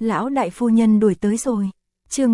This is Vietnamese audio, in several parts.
Lão đại phu nhân đuổi tới rồi. Chương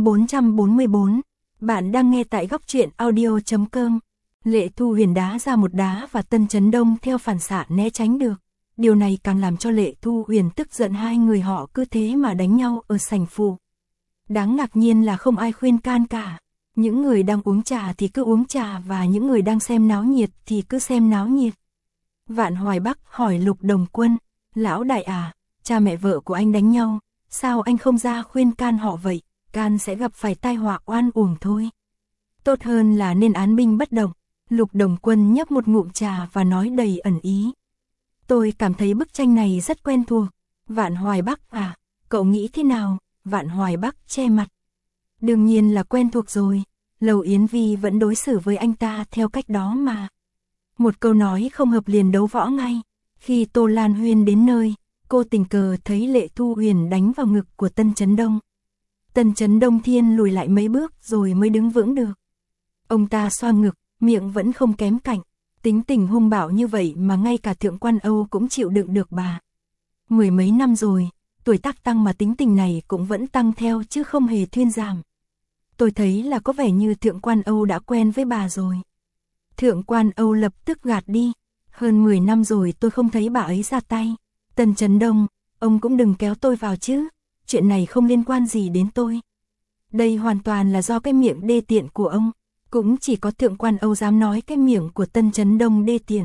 444. Bạn đang nghe tại góc truyện audio.com. Lệ Thu Huyền đá ra một đá và Tân Chấn Đông theo phản xạ né tránh được. Điều này càng làm cho Lệ Thu Huyền tức giận, hai người họ cứ thế mà đánh nhau ở sảnh phủ. Đáng ngạc nhiên là không ai khuyên can cả. Những người đang uống trà thì cứ uống trà và những người đang xem náo nhiệt thì cứ xem náo nhiệt. Vạn Hoài Bắc hỏi Lục Đồng Quân, lão đại à, cha mẹ vợ của anh đánh nhau, sao anh không ra khuyên can họ vậy, can sẽ gặp phải tai họa oan uổng thôi. Tốt hơn là nên án binh bất động. Lục Đồng Quân nhấp một ngụm trà và nói đầy ẩn ý. Tôi cảm thấy bức tranh này rất quen thuộc. Vạn Hoài Bắc à, cậu nghĩ thế nào? Vạn Hoài Bắc che mặt. Đương nhiên là quen thuộc rồi, Lầu Yến Vi vẫn đối xử với anh ta theo cách đó mà. Một câu nói không hợp liền đấu võ ngay. Khi Tô Lan Huyên đến nơi, cô tình cờ thấy Lệ Thu Huyền đánh vào ngực của Tân Chấn Đông. Tân Chấn Đông Thiên lùi lại mấy bước rồi mới đứng vững được. Ông ta xoa ngực, miệng vẫn không kém cạnh. Tính tình hung bạo như vậy mà ngay cả Thượng quan Âu cũng chịu đựng được bà. Mười mấy năm rồi, tuổi tác tăng mà tính tình này cũng vẫn tăng theo chứ không hề thuyên giảm. Tôi thấy là có vẻ như Thượng quan Âu đã quen với bà rồi. Thượng quan Âu lập tức gạt đi. Hơn 10 năm rồi tôi không thấy bà ấy ra tay. Tân Chấn Đông, ông cũng đừng kéo tôi vào chứ. Chuyện này không liên quan gì đến tôi. Đây hoàn toàn là do cái miệng đê tiện của ông. Cũng chỉ có Thượng quan Âu dám nói cái miệng của Tân Chấn Đông đê tiện.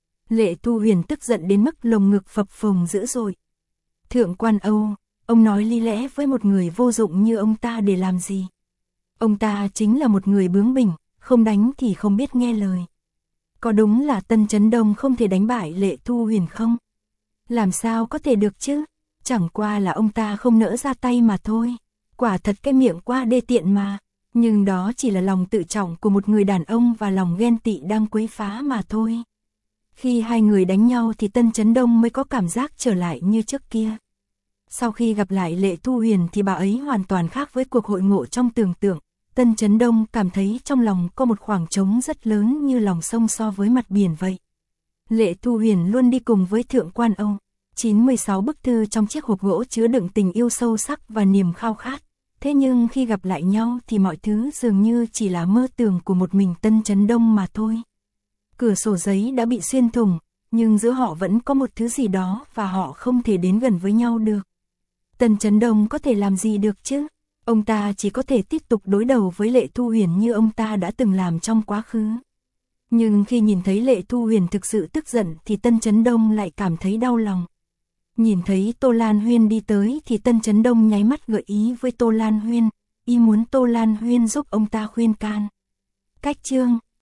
Lệ Thu Huyền tức giận đến mức lồng ngực phập phồng dữ dội. Thượng quan Âu, ông nói lý lẽ với một người vô dụng như ông ta để làm gì? Ông ta chính là một người bướng bỉnh, không đánh thì không biết nghe lời. Có đúng là Tân Chấn Đông không thể đánh bại Lệ Thu Huyền không? Làm sao có thể được chứ? Chẳng qua là ông ta không nỡ ra tay mà thôi. Quả thật cái miệng quá đê tiện mà. Nhưng đó chỉ là lòng tự trọng của một người đàn ông và lòng ghen tị đang quấy phá mà thôi. Khi hai người đánh nhau thì Tân Chấn Đông mới có cảm giác trở lại như trước kia. Sau khi gặp lại Lệ Thu Huyền thì bà ấy hoàn toàn khác với cuộc hội ngộ trong tưởng tượng. Tân Chấn Đông cảm thấy trong lòng có một khoảng trống rất lớn như lòng sông so với mặt biển vậy. Lệ Thu Huyền luôn đi cùng với Thượng quan Âu. 96 bức thư trong chiếc hộp gỗ chứa đựng tình yêu sâu sắc và niềm khao khát. Thế nhưng khi gặp lại nhau thì mọi thứ dường như chỉ là mơ tưởng của một mình Tân Chấn Đông mà thôi. Cửa sổ giấy đã bị xuyên thủng, nhưng giữa họ vẫn có một thứ gì đó và họ không thể đến gần với nhau được. Tân Chấn Đông có thể làm gì được chứ? Ông ta chỉ có thể tiếp tục đối đầu với Lệ Thu Huyền như ông ta đã từng làm trong quá khứ. Nhưng khi nhìn thấy Lệ Thu Huyền thực sự tức giận thì Tân Chấn Đông lại cảm thấy đau lòng. Nhìn thấy Tô Lan Huyên đi tới thì Tân Chấn Đông nháy mắt gợi ý với Tô Lan Huyên, y muốn Tô Lan Huyên giúp ông ta khuyên can. Cách chương